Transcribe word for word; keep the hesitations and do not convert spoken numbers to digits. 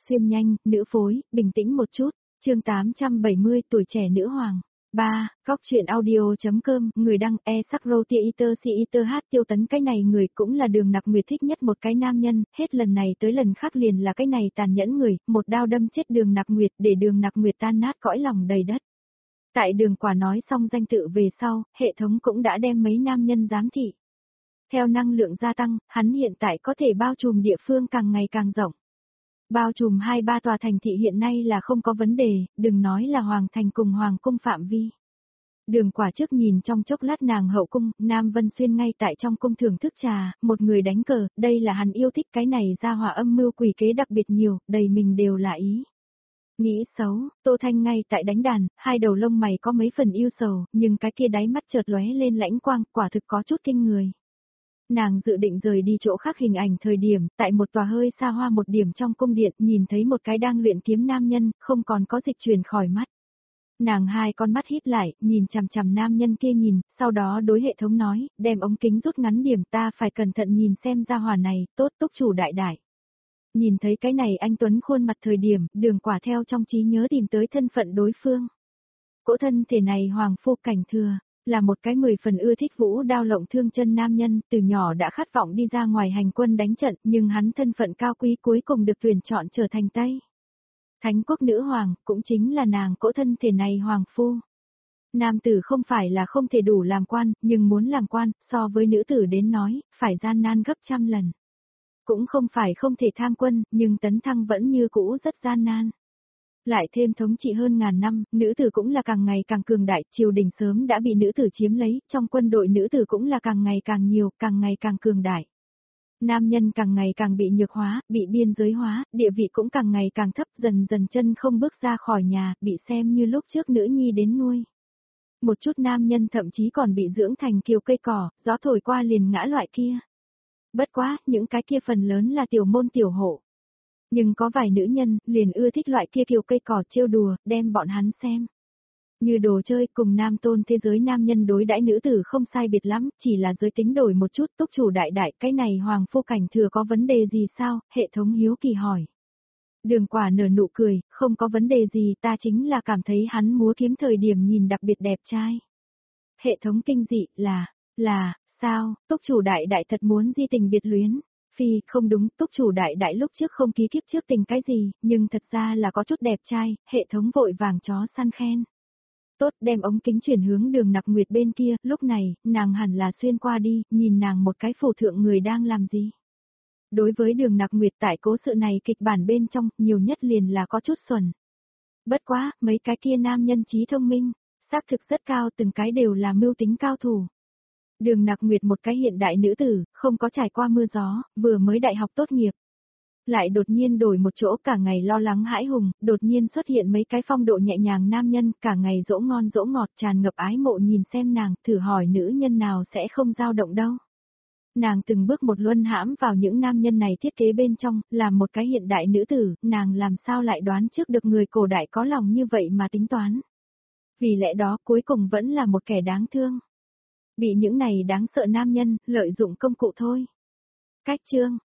xuyên nhanh, nữ phối, bình tĩnh một chút. Chương tám trăm bảy mươi tuổi trẻ nữ hoàng. ba. Góc truyện audio.com, người đăng e sắc rô tia iter si iter hát Tiêu Tấn. Cái này người cũng là Đường Nặc Nguyệt thích nhất một cái nam nhân, hết lần này tới lần khác liền là cái này tàn nhẫn người, một đao đâm chết Đường Nặc Nguyệt để Đường Nặc Nguyệt tan nát cõi lòng đầy đất. Tại Đường Quả nói xong danh tự về sau, hệ thống cũng đã đem mấy nam nhân giám thị. Theo năng lượng gia tăng, hắn hiện tại có thể bao trùm địa phương càng ngày càng rộng. Bao trùm hai ba tòa thành thị hiện nay là không có vấn đề, đừng nói là Hoàng Thành cùng Hoàng Cung phạm vi. Đường Quả trước nhìn trong chốc lát nàng hậu cung, Nam Vân Xuyên ngay tại trong cung thưởng thức trà, một người đánh cờ, đây là hắn yêu thích, cái này ra hỏa âm mưu quỷ kế đặc biệt nhiều, đầy mình đều là ý. Nghĩ xấu, Tô Thanh ngay tại đánh đàn, hai đầu lông mày có mấy phần yêu sầu, nhưng cái kia đáy mắt chợt lóe lên lãnh quang, quả thực có chút kinh người. Nàng dự định rời đi chỗ khác hình ảnh thời điểm, tại một tòa hơi xa hoa một điểm trong cung điện, nhìn thấy một cái đang luyện kiếm nam nhân, không còn có dịch chuyển khỏi mắt. Nàng hai con mắt híp lại, nhìn chằm chằm nam nhân kia nhìn, sau đó đối hệ thống nói, đem ống kính rút ngắn điểm, ta phải cẩn thận nhìn xem ra hỏa này, tốt túc chủ đại đại. Nhìn thấy cái này anh Tuấn khuôn mặt thời điểm, Đường Quả theo trong trí nhớ tìm tới thân phận đối phương. Cỗ thân thể này Hoàng Phu Cảnh Thừa, là một cái mười phần ưa thích vũ đao lộng thương chân nam nhân, từ nhỏ đã khát vọng đi ra ngoài hành quân đánh trận, nhưng hắn thân phận cao quý cuối cùng được tuyển chọn trở thành Tây Thánh quốc nữ hoàng, cũng chính là nàng cỗ thân thể này Hoàng Phu. Nam tử không phải là không thể đủ làm quan, nhưng muốn làm quan, so với nữ tử đến nói, phải gian nan gấp trăm lần. Cũng không phải không thể tham quân, nhưng tấn thăng vẫn như cũ rất gian nan. Lại thêm thống trị hơn ngàn năm, nữ tử cũng là càng ngày càng cường đại, triều đình sớm đã bị nữ tử chiếm lấy, trong quân đội nữ tử cũng là càng ngày càng nhiều, càng ngày càng cường đại. Nam nhân càng ngày càng bị nhược hóa, bị biên giới hóa, địa vị cũng càng ngày càng thấp, dần dần chân không bước ra khỏi nhà, bị xem như lúc trước nữ nhi đến nuôi. Một chút nam nhân thậm chí còn bị dưỡng thành kiều cây cỏ, gió thổi qua liền ngã loại kia. Bất quá, những cái kia phần lớn là tiểu môn tiểu hộ. Nhưng có vài nữ nhân, liền ưa thích loại kia kiều cây cỏ trêu đùa, đem bọn hắn xem như đồ chơi, cùng nam tôn thế giới nam nhân đối đãi nữ tử không sai biệt lắm, chỉ là giới tính đổi một chút. Túc chủ đại đại, cái này Hoàng Phu Cảnh Thừa có vấn đề gì sao, hệ thống hiếu kỳ hỏi. Đường Quả nở nụ cười, không có vấn đề gì, ta chính là cảm thấy hắn múa kiếm thời điểm nhìn đặc biệt đẹp trai. Hệ thống kinh dị, là, là, sao, túc chủ đại đại thật muốn di tình biệt luyến. Phi, không đúng, túc chủ đại đại lúc trước không ký kiếp trước tình cái gì, nhưng thật ra là có chút đẹp trai, hệ thống vội vàng chó săn khen. Tốt, đem ống kính chuyển hướng Đường Nặc Nguyệt bên kia, lúc này, nàng hẳn là xuyên qua đi, nhìn nàng một cái phù thượng người đang làm gì. Đối với Đường Nặc Nguyệt tại cố sự này kịch bản bên trong, nhiều nhất liền là có chút xuẩn. Bất quá, mấy cái kia nam nhân trí thông minh, xác thực rất cao, từng cái đều là mưu tính cao thủ. Đường Nặc Nguyệt một cái hiện đại nữ tử, không có trải qua mưa gió, vừa mới đại học tốt nghiệp. Lại đột nhiên đổi một chỗ, cả ngày lo lắng hãi hùng, đột nhiên xuất hiện mấy cái phong độ nhẹ nhàng nam nhân, cả ngày dỗ ngon dỗ ngọt, tràn ngập ái mộ nhìn xem nàng, thử hỏi nữ nhân nào sẽ không dao động đâu. Nàng từng bước một luân hãm vào những nam nhân này thiết kế bên trong, làm một cái hiện đại nữ tử, nàng làm sao lại đoán trước được người cổ đại có lòng như vậy mà tính toán. Vì lẽ đó cuối cùng vẫn là một kẻ đáng thương. Bị những này đáng sợ nam nhân, lợi dụng công cụ thôi. Cách chương,